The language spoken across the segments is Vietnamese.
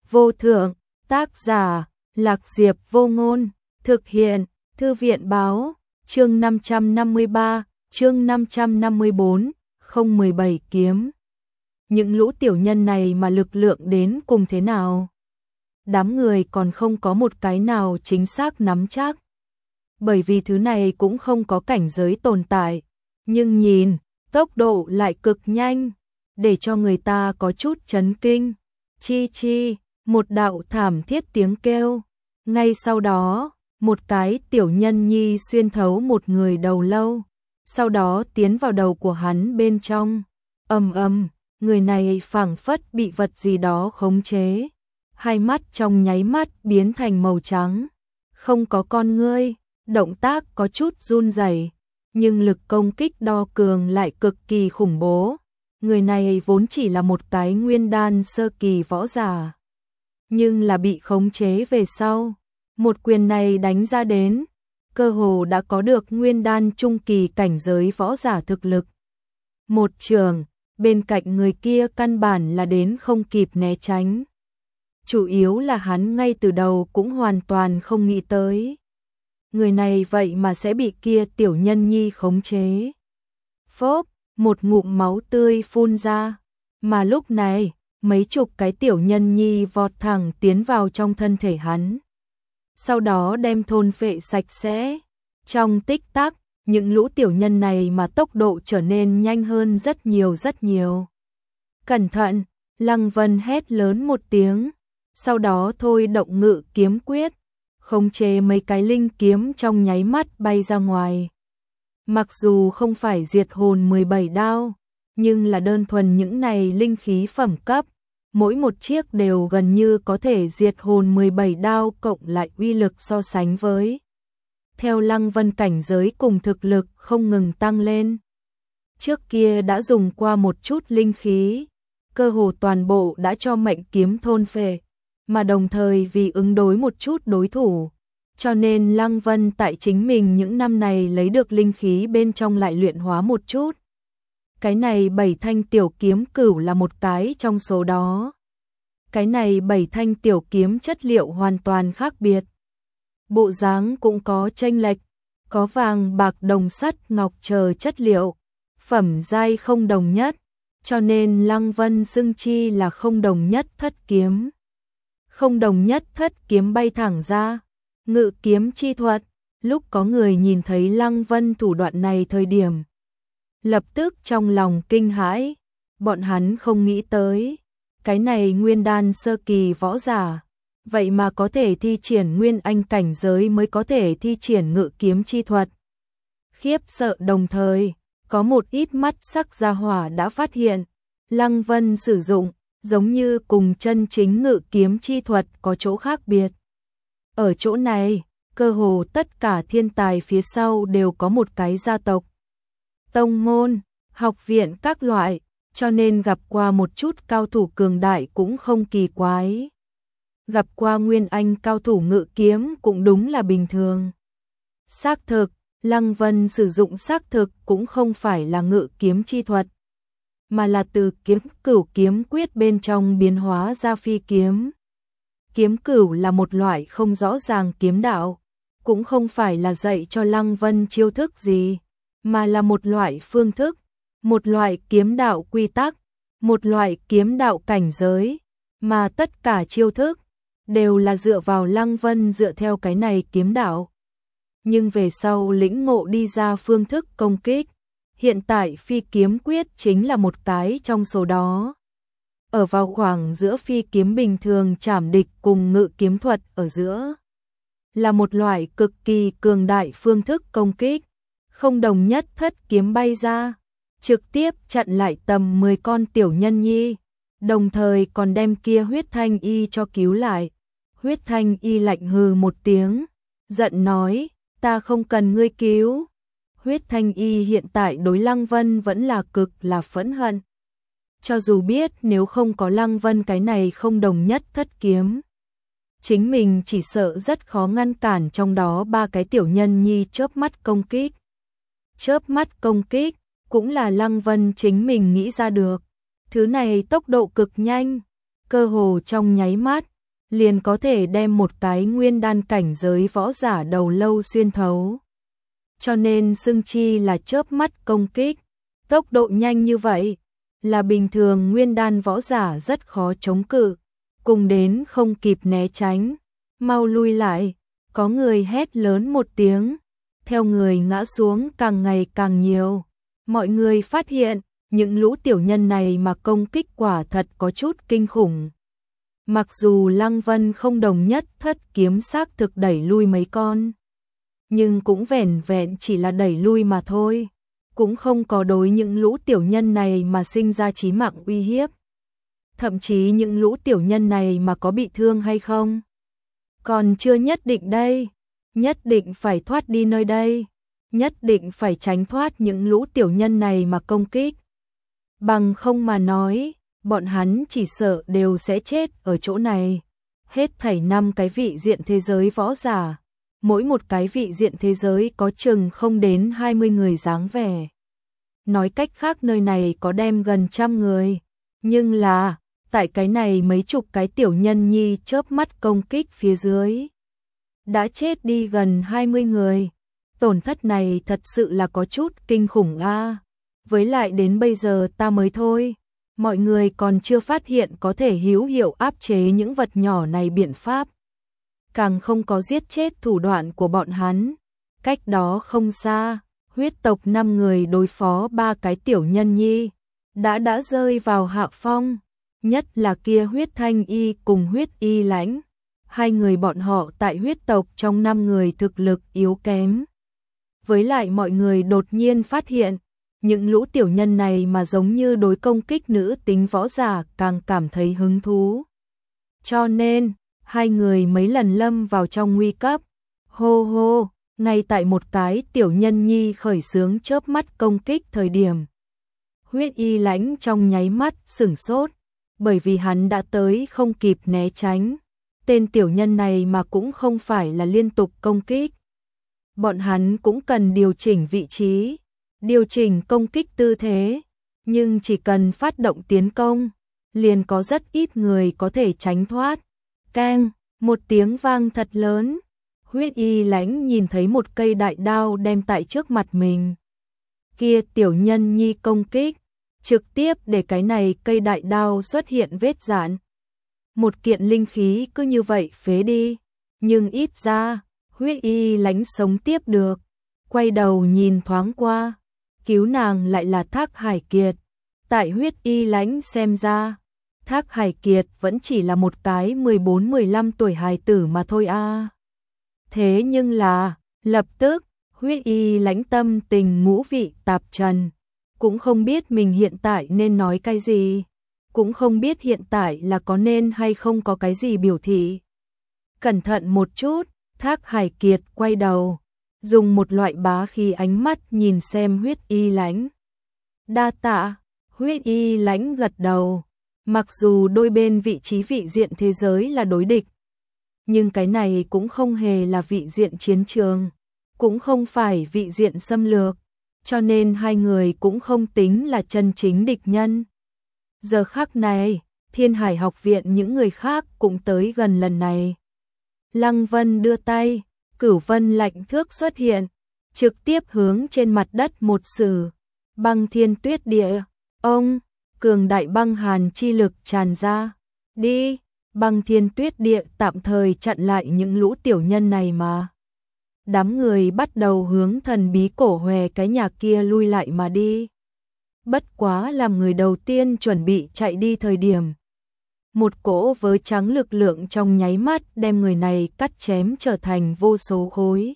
vô thượng, tác giả, Lạc Diệp Vô Ngôn, thực hiện, Thư viện báo, chương 553, chương 554, 017 kiếm. Những lũ tiểu nhân này mà lực lượng đến cùng thế nào? Đám người còn không có một cái nào chính xác nắm chắc. Bởi vì thứ này cũng không có cảnh giới tồn tại, nhưng nhìn, tốc độ lại cực nhanh, để cho người ta có chút chấn kinh. Chi chi, một đạo thảm thiết tiếng kêu. Ngay sau đó, một cái tiểu nhân nhi xuyên thấu một người đầu lâu, sau đó tiến vào đầu của hắn bên trong. Ầm ầm, người này phảng phất bị vật gì đó khống chế, hai mắt trong nháy mắt biến thành màu trắng, không có con ngươi, động tác có chút run rẩy, nhưng lực công kích đo cường lại cực kỳ khủng bố. Người này vốn chỉ là một cái nguyên đan sơ kỳ võ giả, nhưng là bị khống chế về sau, một quyền này đánh ra đến, cơ hồ đã có được nguyên đan trung kỳ cảnh giới võ giả thực lực. Một trường, bên cạnh người kia căn bản là đến không kịp né tránh. Chủ yếu là hắn ngay từ đầu cũng hoàn toàn không nghĩ tới. Người này vậy mà sẽ bị kia tiểu nhân nhi khống chế. Phốp, một ngụm máu tươi phun ra, mà lúc này, mấy chục cái tiểu nhân nhi vọt thẳng tiến vào trong thân thể hắn. Sau đó đem thôn phệ sạch sẽ. Trong tích tắc, những lũ tiểu nhân này mà tốc độ trở nên nhanh hơn rất nhiều rất nhiều. Cẩn thận, Lăng Vân hét lớn một tiếng, sau đó thôi động ngự kiếm quyết, khống chế mấy cái linh kiếm trong nháy mắt bay ra ngoài. Mặc dù không phải diệt hồn 17 đao, nhưng là đơn thuần những này linh khí phẩm cấp, mỗi một chiếc đều gần như có thể diệt hồn 17 đao cộng lại uy lực so sánh với. Theo Lăng Vân cảnh giới cùng thực lực không ngừng tăng lên. Trước kia đã dùng qua một chút linh khí, cơ hồ toàn bộ đã cho mệnh kiếm thôn phệ, mà đồng thời vì ứng đối một chút đối thủ, cho nên Lăng Vân tại chính mình những năm này lấy được linh khí bên trong lại luyện hóa một chút. Cái này 7 thanh tiểu kiếm cửu là một cái trong số đó. Cái này 7 thanh tiểu kiếm chất liệu hoàn toàn khác biệt. Bộ dáng cũng có chênh lệch, có vàng bạc đồng sắt ngọc chờ chất liệu, phẩm giai không đồng nhất, cho nên Lăng Vân xưng chi là không đồng nhất thất kiếm. Không đồng nhất thất kiếm bay thẳng ra, ngự kiếm chi thuật, lúc có người nhìn thấy Lăng Vân thủ đoạn này thời điểm, lập tức trong lòng kinh hãi, bọn hắn không nghĩ tới, cái này nguyên đan sơ kỳ võ giả, vậy mà có thể thi triển nguyên anh cảnh giới mới có thể thi triển ngự kiếm chi thuật. Khiếp sợ đồng thời, có một ít mắt sắc gia hỏa đã phát hiện, Lăng Vân sử dụng, giống như cùng chân chính ngự kiếm chi thuật có chỗ khác biệt. Ở chỗ này, cơ hồ tất cả thiên tài phía sau đều có một cái gia tộc, tông môn, học viện các loại, cho nên gặp qua một chút cao thủ cường đại cũng không kỳ quái. Gặp qua nguyên anh cao thủ ngự kiếm cũng đúng là bình thường. Xác thực, Lăng Vân sử dụng xác thực cũng không phải là ngự kiếm chi thuật, mà là từ kiếm cửu kiếm quyết bên trong biến hóa ra phi kiếm. Kiếm cửu là một loại không rõ ràng kiếm đạo, cũng không phải là dạy cho Lăng Vân chiêu thức gì, mà là một loại phương thức, một loại kiếm đạo quy tắc, một loại kiếm đạo cảnh giới, mà tất cả chiêu thức đều là dựa vào Lăng Vân dựa theo cái này kiếm đạo. Nhưng về sau lĩnh ngộ đi ra phương thức công kích, hiện tại phi kiếm quyết chính là một cái trong số đó. Ở vào khoảng giữa phi kiếm bình thường trảm địch cùng ngự kiếm thuật ở giữa, là một loại cực kỳ cường đại phương thức công kích, không đồng nhất thất kiếm bay ra, trực tiếp chặn lại tầm 10 con tiểu nhân nhi, đồng thời còn đem kia Huyết Thanh Y cho cứu lại. Huyết Thanh Y lạnh hừ một tiếng, giận nói, ta không cần ngươi cứu. Huyết Thanh Y hiện tại đối Lăng Vân vẫn là cực là phẫn hận. Cho dù biết nếu không có Lăng Vân cái này không đồng nhất thất kiếm, chính mình chỉ sợ rất khó ngăn cản trong đó ba cái tiểu nhân nhi chớp mắt công kích. Chớp mắt công kích cũng là Lăng Vân chính mình nghĩ ra được. Thứ này tốc độ cực nhanh, cơ hồ trong nháy mắt, liền có thể đem một cái nguyên đan cảnh giới võ giả đầu lâu xuyên thấu. Cho nên xưng chi là chớp mắt công kích, tốc độ nhanh như vậy, là bình thường nguyên đan võ giả rất khó chống cự, cùng đến không kịp né tránh, mau lui lại, có người hét lớn một tiếng, theo người ngã xuống càng ngày càng nhiều. Mọi người phát hiện, những lũ tiểu nhân này mà công kích quả thật có chút kinh khủng. Mặc dù Lăng Vân không đồng nhất thất kiếm xác thực đẩy lui mấy con, nhưng cũng vẻn vẹn chỉ là đẩy lui mà thôi, cũng không có đối những lũ tiểu nhân này mà sinh ra chí mạng uy hiếp. Thậm chí những lũ tiểu nhân này mà có bị thương hay không, còn chưa nhất định đây, nhất định phải thoát đi nơi đây, nhất định phải tránh thoát những lũ tiểu nhân này mà công kích. Bằng không mà nói, bọn hắn chỉ sợ đều sẽ chết ở chỗ này. Hết thảy 5 cái vị diện thế giới võ giả, mỗi một cái vị diện thế giới có chừng không đến 20 người dáng vẻ. Nói cách khác nơi này có đem gần 100 người, nhưng là, tại cái này mấy chục cái tiểu nhân nhi chớp mắt công kích phía dưới, đã chết đi gần 20 người. Tổn thất này thật sự là có chút kinh khủng a. Với lại đến bây giờ ta mới thôi, mọi người còn chưa phát hiện có thể hữu hiệu áp chế những vật nhỏ này biện pháp. Càng không có giết chết thủ đoạn của bọn hắn. Cách đó không xa, huyết tộc 5 người đối phó 3 cái tiểu nhân nhi, đã rơi vào hạ phong. Nhất là kia huyết thanh y cùng huyết y lãnh. 2 người bọn họ tại huyết tộc trong 5 người thực lực yếu kém. Với lại mọi người đột nhiên phát hiện, những lũ tiểu nhân này mà giống như đối công kích nữ tính võ giả càng cảm thấy hứng thú. Cho nên, 2 người mấy lần lâm vào trong nguy cấp. Hô hô, ngay tại một cái tiểu nhân nhi khởi xướng chớp mắt công kích thời điểm. Huyết y lãnh trong nháy mắt sửng sốt, bởi vì hắn đã tới không kịp né tránh. Tên tiểu nhân này mà cũng không phải là liên tục công kích. Bọn hắn cũng cần điều chỉnh vị trí, điều chỉnh công kích tư thế, nhưng chỉ cần phát động tiến công, liền có rất ít người có thể tránh thoát. Keng, một tiếng vang thật lớn, huyết y lãnh nhìn thấy một cây đại đao đem tại trước mặt mình. Kia tiểu nhân nhi công kích, trực tiếp để cái này cây đại đao xuất hiện vết rạn. Một kiện linh khí cứ như vậy phế đi, nhưng ít ra, huyết y lãnh sống tiếp được. Quay đầu nhìn thoáng qua, cứu nàng lại là Thác Hải Kiệt. Tại huyết y lãnh xem ra, Thác Hải Kiệt vẫn chỉ là một cái 14-15 tuổi hài tử mà thôi a. Thế nhưng là, lập tức, huyết y lãnh tâm tình ngũ vị tạp trần, cũng không biết mình hiện tại nên nói cái gì, cũng không biết hiện tại là có nên hay không có cái gì biểu thị. Cẩn thận một chút, Thác Hải Kiệt quay đầu, dùng một loại bá khí ánh mắt nhìn xem huyết y lãnh. Đa tạ, huyết y lãnh gật đầu, mặc dù đôi bên vị trí vị diện thế giới là đối địch, nhưng cái này cũng không hề là vị diện chiến trường, cũng không phải vị diện xâm lược, cho nên 2 người cũng không tính là chân chính địch nhân. Giờ khắc này, Thiên Hải học viện những người khác cũng tới gần lần này. Lăng Vân đưa tay, Cửu Vân lạnh thước xuất hiện, trực tiếp hướng trên mặt đất một sử. Băng thiên tuyết địa, ông, cường đại băng hàn chi lực tràn ra. Đi, băng thiên tuyết địa tạm thời chặn lại những lũ tiểu nhân này mà. Đám người bắt đầu hướng thần bí cổ hòe cái nhà kia lui lại mà đi. Bất quá làm người đầu tiên chuẩn bị chạy đi thời điểm. Một cỗ vớ trắng lực lượng trong nháy mắt đem người này cắt chém trở thành vô số khối.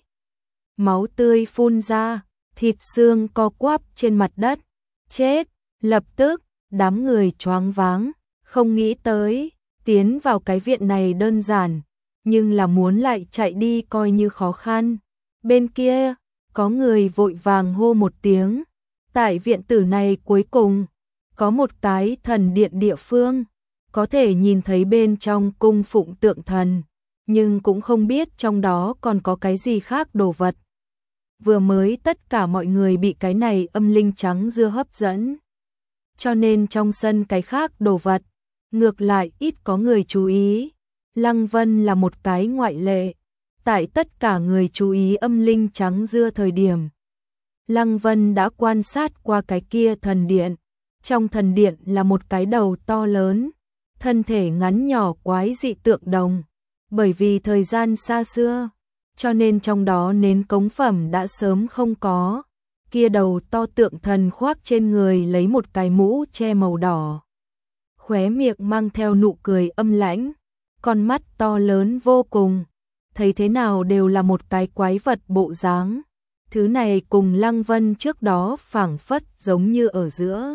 Máu tươi phun ra, thịt xương co quắp trên mặt đất. Chết, lập tức, đám người choáng váng, không nghĩ tới, tiến vào cái viện này đơn giản, nhưng là muốn lại chạy đi coi như khó khăn. Bên kia, có người vội vàng hô một tiếng. Tại viện tử này cuối cùng, có một cái thần điện địa phương, có thể nhìn thấy bên trong cung phụng tượng thần, nhưng cũng không biết trong đó còn có cái gì khác đồ vật. Vừa mới tất cả mọi người bị cái này âm linh trắng dưa hấp dẫn, cho nên trong sân cái khác đồ vật, ngược lại ít có người chú ý. Lăng Vân là một cái ngoại lệ. Tại tất cả người chú ý âm linh trắng dưa thời điểm, Lăng Vân đã quan sát qua cái kia thần điện. Trong thần điện là một cái đầu to lớn, thân thể ngắn nhỏ quái dị tượng đồng. Bởi vì thời gian xa xưa, cho nên trong đó nến cống phẩm đã sớm không có. Kia đầu to tượng thần khoác trên người lấy một cái mũ che màu đỏ. Khóe miệng mang theo nụ cười âm lãnh, con mắt to lớn vô cùng. Thấy thế nào đều là một cái quái vật bộ dáng. Thứ này cùng Lăng Vân trước đó phảng phất giống như ở giữa.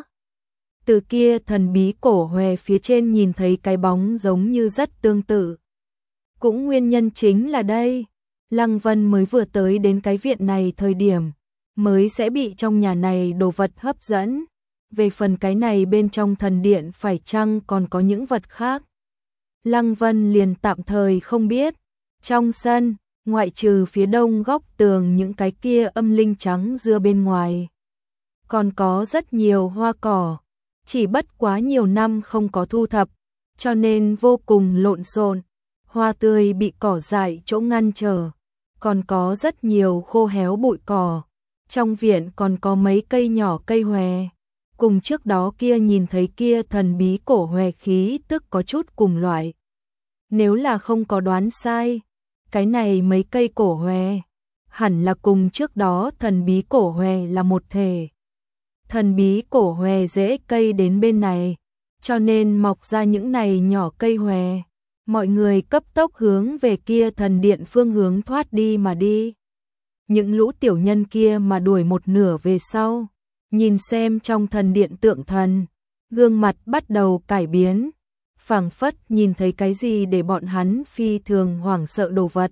Từ kia thần bí cổ hòe phía trên nhìn thấy cái bóng giống như rất tương tự. Cũng nguyên nhân chính là đây, Lăng Vân mới vừa tới đến cái viện này thời điểm, mới sẽ bị trong nhà này đồ vật hấp dẫn. Về phần cái này bên trong thần điện phải chăng còn có những vật khác, Lăng Vân liền tạm thời không biết. Trong sân, ngoại trừ phía đông góc tường những cái kia âm linh trắng dưa bên ngoài, còn có rất nhiều hoa cỏ, chỉ bất quá nhiều năm không có thu thập, cho nên vô cùng lộn xộn, hoa tươi bị cỏ dại chỗ ngăn trở, còn có rất nhiều khô héo bụi cỏ. Trong viện còn có mấy cây nhỏ cây hòe, cùng trước đó kia nhìn thấy kia thần bí cổ hòe khí tức có chút cùng loại. Nếu là không có đoán sai, cái này mấy cây cổ hòe hẳn là cùng trước đó thần bí cổ hòe là một thể. Thần bí cổ hòe rễ cây đến bên này, cho nên mọc ra những này nhỏ cây hòe. Mọi người cấp tốc hướng về kia thần điện phương hướng thoát đi mà đi. Những lũ tiểu nhân kia mà đuổi một nửa về sau, nhìn xem trong thần điện tượng thần, gương mặt bắt đầu cải biến, phảng phất nhìn thấy cái gì để bọn hắn phi thường hoảng sợ đồ vật.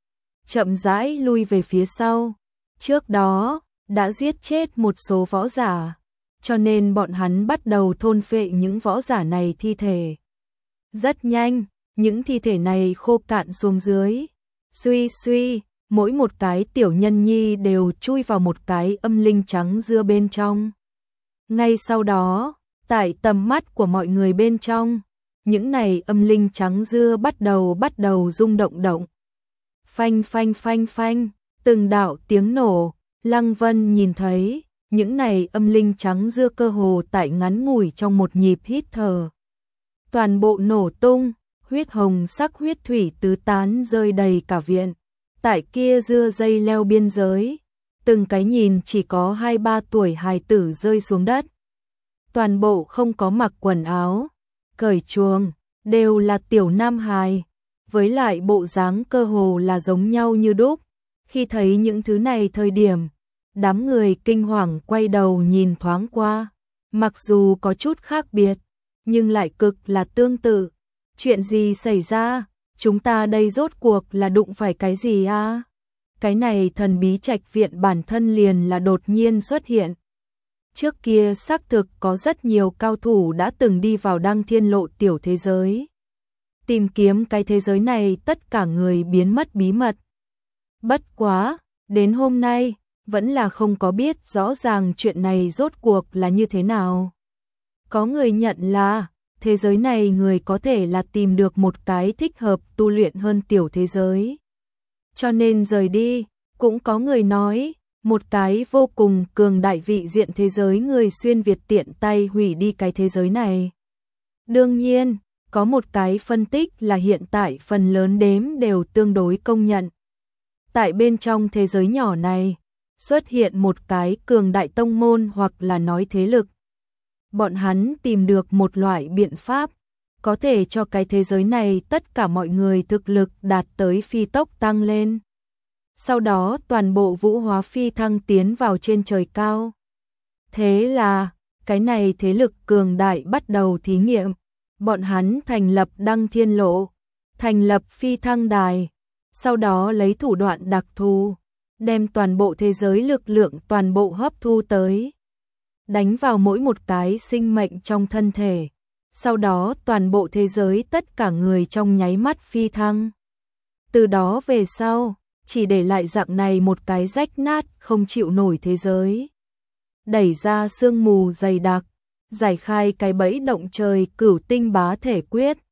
Chậm rãi lui về phía sau, trước đó đã giết chết một số võ giả, cho nên bọn hắn bắt đầu thôn phệ những võ giả này thi thể. Rất nhanh, những thi thể này khô cạn xuống dưới, suy suy, mỗi một cái tiểu nhân nhi đều chui vào một cái âm linh trắng dưa bên trong. Ngay sau đó, tại tầm mắt của mọi người bên trong, những này âm linh trắng dưa bắt đầu rung động. Phanh phanh phanh phanh, từng đạo tiếng nổ, Lăng Vân nhìn thấy, những này âm linh trắng dưa cơ hồ tại ngắn ngủi trong một nhịp hít thở. Toàn bộ nổ tung, huyết hồng sắc huyết thủy tứ tán rơi đầy cả viện. Tại kia dưa dây leo biên giới, từng cái nhìn chỉ có 2-3 tuổi hài tử rơi xuống đất. Toàn bộ không có mặc quần áo, cởi chuồng, đều là tiểu nam hài, với lại bộ dáng cơ hồ là giống nhau như đúc. Khi thấy những thứ này thời điểm, đám người kinh hoàng quay đầu nhìn thoáng qua, mặc dù có chút khác biệt, nhưng lại cực là tương tự. Chuyện gì xảy ra? Chúng ta đây rốt cuộc là đụng phải cái gì a? Cái này thần bí trạch viện bản thân liền là đột nhiên xuất hiện. Trước kia xác thực có rất nhiều cao thủ đã từng đi vào Đăng Thiên Lộ tiểu thế giới. Tìm kiếm cái thế giới này tất cả người biến mất bí mật. Bất quá, đến hôm nay, vẫn là không có biết rõ ràng chuyện này rốt cuộc là như thế nào. Có người nhận là thế giới này người có thể là tìm được một cái thích hợp tu luyện hơn tiểu thế giới, cho nên rời đi. Cũng có người nói, một cái vô cùng cường đại vị diện thế giới người xuyên Việt tiện tay hủy đi cái thế giới này. Đương nhiên, có một cái phân tích là hiện tại phần lớn đếm đều tương đối công nhận. Tại bên trong thế giới nhỏ này, xuất hiện một cái cường đại tông môn hoặc là nói thế lực. Bọn hắn tìm được một loại biện pháp, có thể cho cái thế giới này tất cả mọi người thực lực đạt tới phi tốc tăng lên. Sau đó toàn bộ vũ hóa phi thăng tiến vào trên trời cao. Thế là, cái này thế lực cường đại bắt đầu thí nghiệm. Bọn hắn thành lập Đăng Thiên Lộ, thành lập phi thăng đài, sau đó lấy thủ đoạn đặc thù, đem toàn bộ thế giới lực lượng toàn bộ hấp thu tới, đánh vào mỗi một cái sinh mệnh trong thân thể. Sau đó toàn bộ thế giới tất cả người trong nháy mắt phi thăng. Từ đó về sau, chỉ để lại dạng này một cái rách nát không chịu nổi thế giới. Đẩy ra sương mù dày đặc, giải khai cái bẫy động trời cửu tinh bá thể quyết.